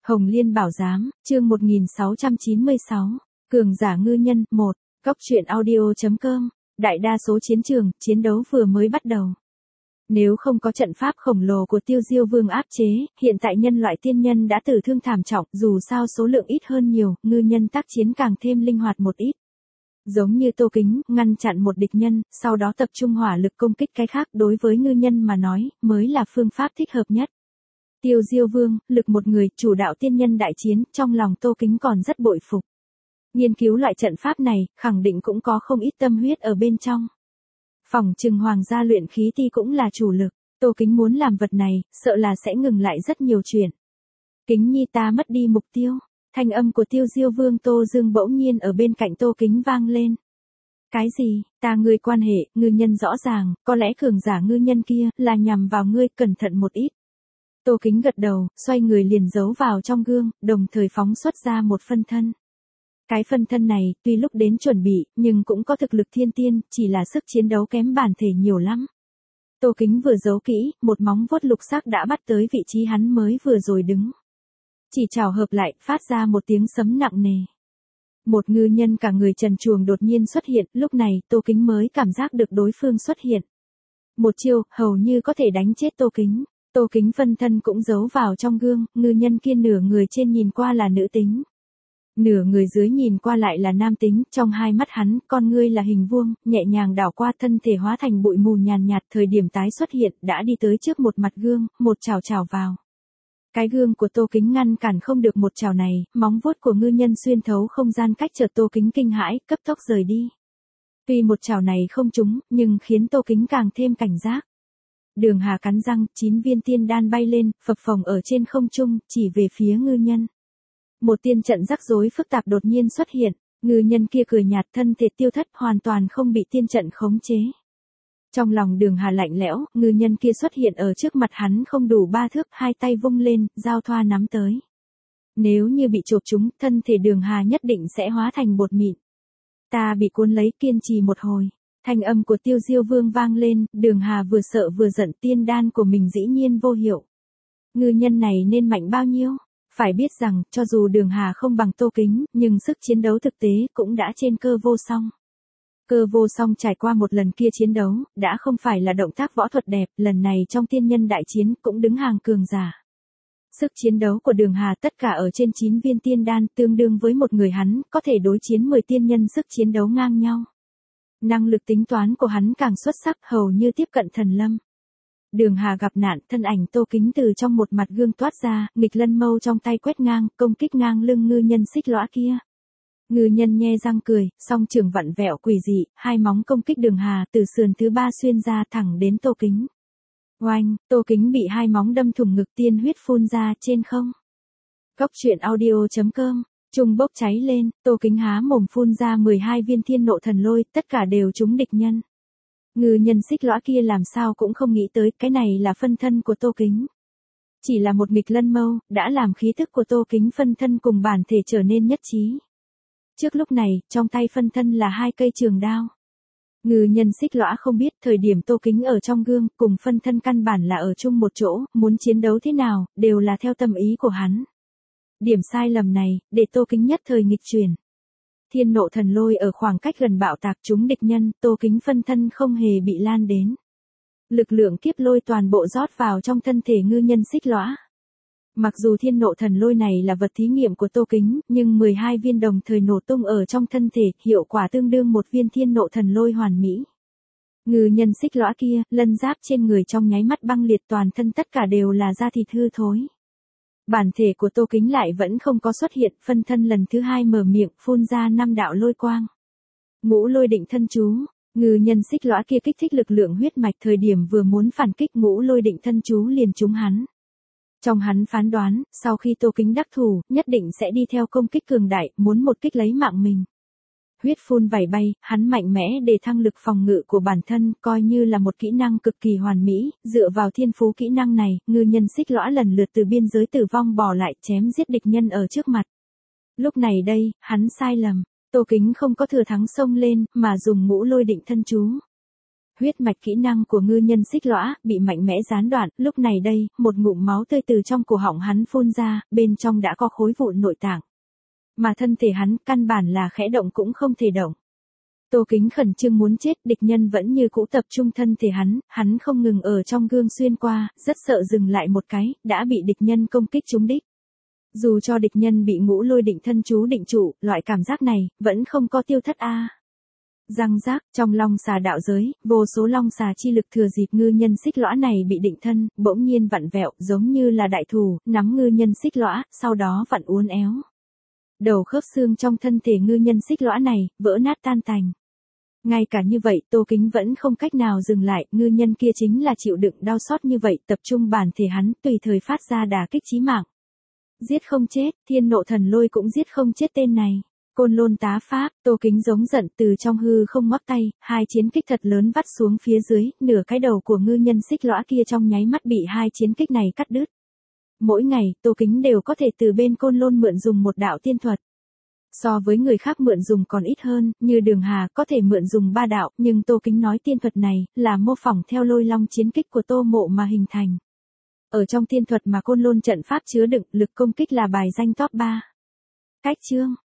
Hồng Liên Bảo Giám, chương 1696, Cường giả ngư nhân, 1, Góc truyện audio.com, đại đa số chiến trường, chiến đấu vừa mới bắt đầu. Nếu không có trận pháp khổng lồ của Tiêu Diêu Vương áp chế, hiện tại nhân loại tiên nhân đã tử thương thảm trọng, dù sao số lượng ít hơn nhiều, ngư nhân tác chiến càng thêm linh hoạt một ít. Giống như Tô Kính, ngăn chặn một địch nhân, sau đó tập trung hỏa lực công kích cái khác, đối với ngư nhân mà nói, mới là phương pháp thích hợp nhất. Tiêu Diêu Vương, lực một người, chủ đạo tiên nhân đại chiến, trong lòng Tô Kính còn rất bội phục. Nghiên cứu loại trận pháp này, khẳng định cũng có không ít tâm huyết ở bên trong. Phỏng chừng hoàng gia luyện khí ti cũng là chủ lực, Tô Kính muốn làm vật này, sợ là sẽ ngừng lại rất nhiều chuyện. Kính nhi ta mất đi mục tiêu, thanh âm của Tiêu Diêu Vương Tô Dương bỗng nhiên ở bên cạnh Tô Kính vang lên. Cái gì, ta ngươi quan hệ, ngư nhân rõ ràng, có lẽ cường giả ngư nhân kia, là nhằm vào ngươi, cẩn thận một ít. Tô Kính gật đầu, xoay người liền giấu vào trong gương, đồng thời phóng xuất ra một phân thân. Cái phân thân này, tuy lúc đến chuẩn bị, nhưng cũng có thực lực thiên tiên, chỉ là sức chiến đấu kém bản thể nhiều lắm. Tô Kính vừa giấu kỹ, một móng vuốt lục sắc đã bắt tới vị trí hắn mới vừa rồi đứng. Chỉ chảo hợp lại, phát ra một tiếng sấm nặng nề. Một ngư nhân cả người trần truồng đột nhiên xuất hiện, lúc này, Tô Kính mới cảm giác được đối phương xuất hiện. Một chiêu, hầu như có thể đánh chết Tô Kính. Tô Kính phân thân cũng giấu vào trong gương, ngư nhân kia nửa người trên nhìn qua là nữ tính. Nửa người dưới nhìn qua lại là nam tính, trong hai mắt hắn, con ngươi là hình vuông, nhẹ nhàng đảo qua thân thể hóa thành bụi mù nhàn nhạt, thời điểm tái xuất hiện, đã đi tới trước một mặt gương, một chảo chảo vào. Cái gương của Tô Kính ngăn cản không được một chảo này, móng vuốt của ngư nhân xuyên thấu không gian cách chợt Tô Kính kinh hãi, cấp tốc rời đi. Tuy một chảo này không trúng, nhưng khiến Tô Kính càng thêm cảnh giác. Đường Hà cắn răng, 9 viên tiên đan bay lên, phập phồng ở trên không trung, chỉ về phía ngư nhân. Một tiên trận rắc rối phức tạp đột nhiên xuất hiện, ngư nhân kia cười nhạt, thân thể tiêu thất, hoàn toàn không bị tiên trận khống chế. Trong lòng Đường Hà lạnh lẽo, ngư nhân kia xuất hiện ở trước mặt hắn không đủ 3 thước, hai tay vung lên, giao thoa nắm tới. Nếu như bị chộp trúng, thân thể Đường Hà nhất định sẽ hóa thành bột mịn. Ta bị cuốn lấy, kiên trì một hồi. Thanh âm của Tiêu Diêu Vương vang lên, Đường Hà vừa sợ vừa giận, tiên đan của mình dĩ nhiên vô hiệu. Ngư nhân này nên mạnh bao nhiêu? Phải biết rằng, cho dù Đường Hà không bằng Tô Kính, nhưng sức chiến đấu thực tế cũng đã trên Cơ Vô Song. Cơ Vô Song trải qua một lần kia chiến đấu, đã không phải là động tác võ thuật đẹp, lần này trong tiên nhân đại chiến cũng đứng hàng cường giả. Sức chiến đấu của Đường Hà tất cả ở trên 9 viên tiên đan, tương đương với một người hắn, có thể đối chiến 10 tiên nhân sức chiến đấu ngang nhau. Năng lực tính toán của hắn càng xuất sắc, hầu như tiếp cận thần lâm. Đường Hà gặp nạn, thân ảnh Tô Kính từ trong một mặt gương toát ra, nghịch lân mâu trong tay quét ngang, công kích ngang lưng ngư nhân xích lõa kia. Ngư nhân nhe răng cười, song trường vặn vẹo quỷ dị, hai móng công kích Đường Hà từ sườn thứ 3 xuyên ra thẳng đến Tô Kính. Oanh, Tô Kính bị hai móng đâm thủng ngực, tiên huyết phun ra trên không. Góc truyện audio.com, trung bốc cháy lên, Tô Kính há mồm phun ra 12 viên thiên nộ thần lôi, tất cả đều trúng địch nhân. Ngư nhân xích lõa kia làm sao cũng không nghĩ tới, cái này là phân thân của Tô Kính. Chỉ là một nghịch lân mâu, đã làm khí thức của Tô Kính phân thân cùng bản thể trở nên nhất trí. Trước lúc này, trong tay phân thân là 2 cây trường đao. Ngư nhân xích lõa không biết, thời điểm Tô Kính ở trong gương, cùng phân thân căn bản là ở chung một chỗ, muốn chiến đấu thế nào, đều là theo tâm ý của hắn. Điểm sai lầm này, để Tô Kính nhất thời nghịch chuyển. Thiên nộ thần lôi ở khoảng cách gần bạo tạc trúng địch nhân, Tô Kính phân thân không hề bị lan đến. Lực lượng kiếp lôi toàn bộ rót vào trong thân thể ngư nhân xích lõa. Mặc dù thiên nộ thần lôi này là vật thí nghiệm của Tô Kính, nhưng 12 viên đồng thời nổ tung ở trong thân thể, hiệu quả tương đương một viên thiên nộ thần lôi hoàn mỹ. Ngư nhân xích lõa kia, lân giáp trên người trong nháy mắt băng liệt, toàn thân tất cả đều là da thịt hư thối. Bản thể của Tô Kính lại vẫn không có xuất hiện, phân thân lần thứ 2 mở miệng, phun ra 5 đạo lôi quang. Ngũ lôi định thân chú, ngư nhân xích lõa kia kích thích lực lượng huyết mạch, thời điểm vừa muốn phản kích ngũ lôi định thân chú liền trúng hắn. Trong hắn phán đoán, sau khi Tô Kính đắc thủ, nhất định sẽ đi theo công kích cường đại, muốn một kích lấy mạng mình. Huyết phun vẩy bay, hắn mạnh mẽ để thăng lực phòng ngự của bản thân, coi như là một kỹ năng cực kỳ hoàn mỹ, dựa vào thiên phú kỹ năng này, ngư nhân xích lõa lần lượt từ biên giới tử vong bỏ lại, chém giết địch nhân ở trước mặt. Lúc này đây, hắn sai lầm, Tô Kính không có thừa thắng xông lên, mà dùng ngũ lôi định thân chú. Huyết mạch kỹ năng của ngư nhân xích lõa, bị mạnh mẽ gián đoạn, lúc này đây, một ngụm máu tươi từ trong cổ họng hắn phun ra, bên trong đã có khối vụn nội tạng. Mà thân thể hắn, căn bản là khẽ động cũng không thể động. Tô Kính khẩn trương muốn chết, địch nhân vẫn như cũ tập trung thân thể hắn không ngừng ở trong gương xuyên qua, rất sợ dừng lại một cái, đã bị địch nhân công kích trúng đích. Dù cho địch nhân bị ngũ lôi định thân chú định trụ, loại cảm giác này, vẫn không có tiêu thất a. Răng rác, trong long xà đạo giới, vô số long xà chi lực thừa dịp ngư nhân xích lõa này bị định thân, bỗng nhiên vặn vẹo, giống như là đại thủ, nắm ngư nhân xích lõa, sau đó vặn uốn éo. Đầu khớp xương trong thân thể ngư nhân xích lõa này, vỡ nát tan tành. Ngay cả như vậy, Tô Kính vẫn không cách nào dừng lại, ngư nhân kia chính là chịu đựng đau xót như vậy, tập trung bản thể hắn, tùy thời phát ra đả kích chí mạng. Giết không chết, thiên nộ thần lôi cũng giết không chết tên này. Côn lôn tá pháp, Tô Kính giống giận từ trong hư không ngoắc tay, hai chiến kích thật lớn vắt xuống phía dưới, nửa cái đầu của ngư nhân xích lõa kia trong nháy mắt bị hai chiến kích này cắt đứt. Mỗi ngày, Tô Kính đều có thể từ bên côn lôn mượn dùng một đạo tiên thuật. So với người khác mượn dùng còn ít hơn, như Đường Hà có thể mượn dùng 3 đạo, nhưng Tô Kính nói tiên thuật này, là mô phỏng theo lôi long chiến kích của Tô Mộ mà hình thành. Ở trong tiên thuật mà côn lôn trận pháp chứa đựng, lực công kích là bài danh top 3. Cách chương